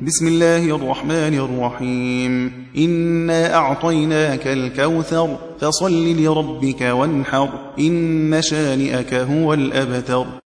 بسم الله الرحمن الرحيم إنا أعطيناك الكوثر فصل لربك وانحر إن شانئك هو الأبتر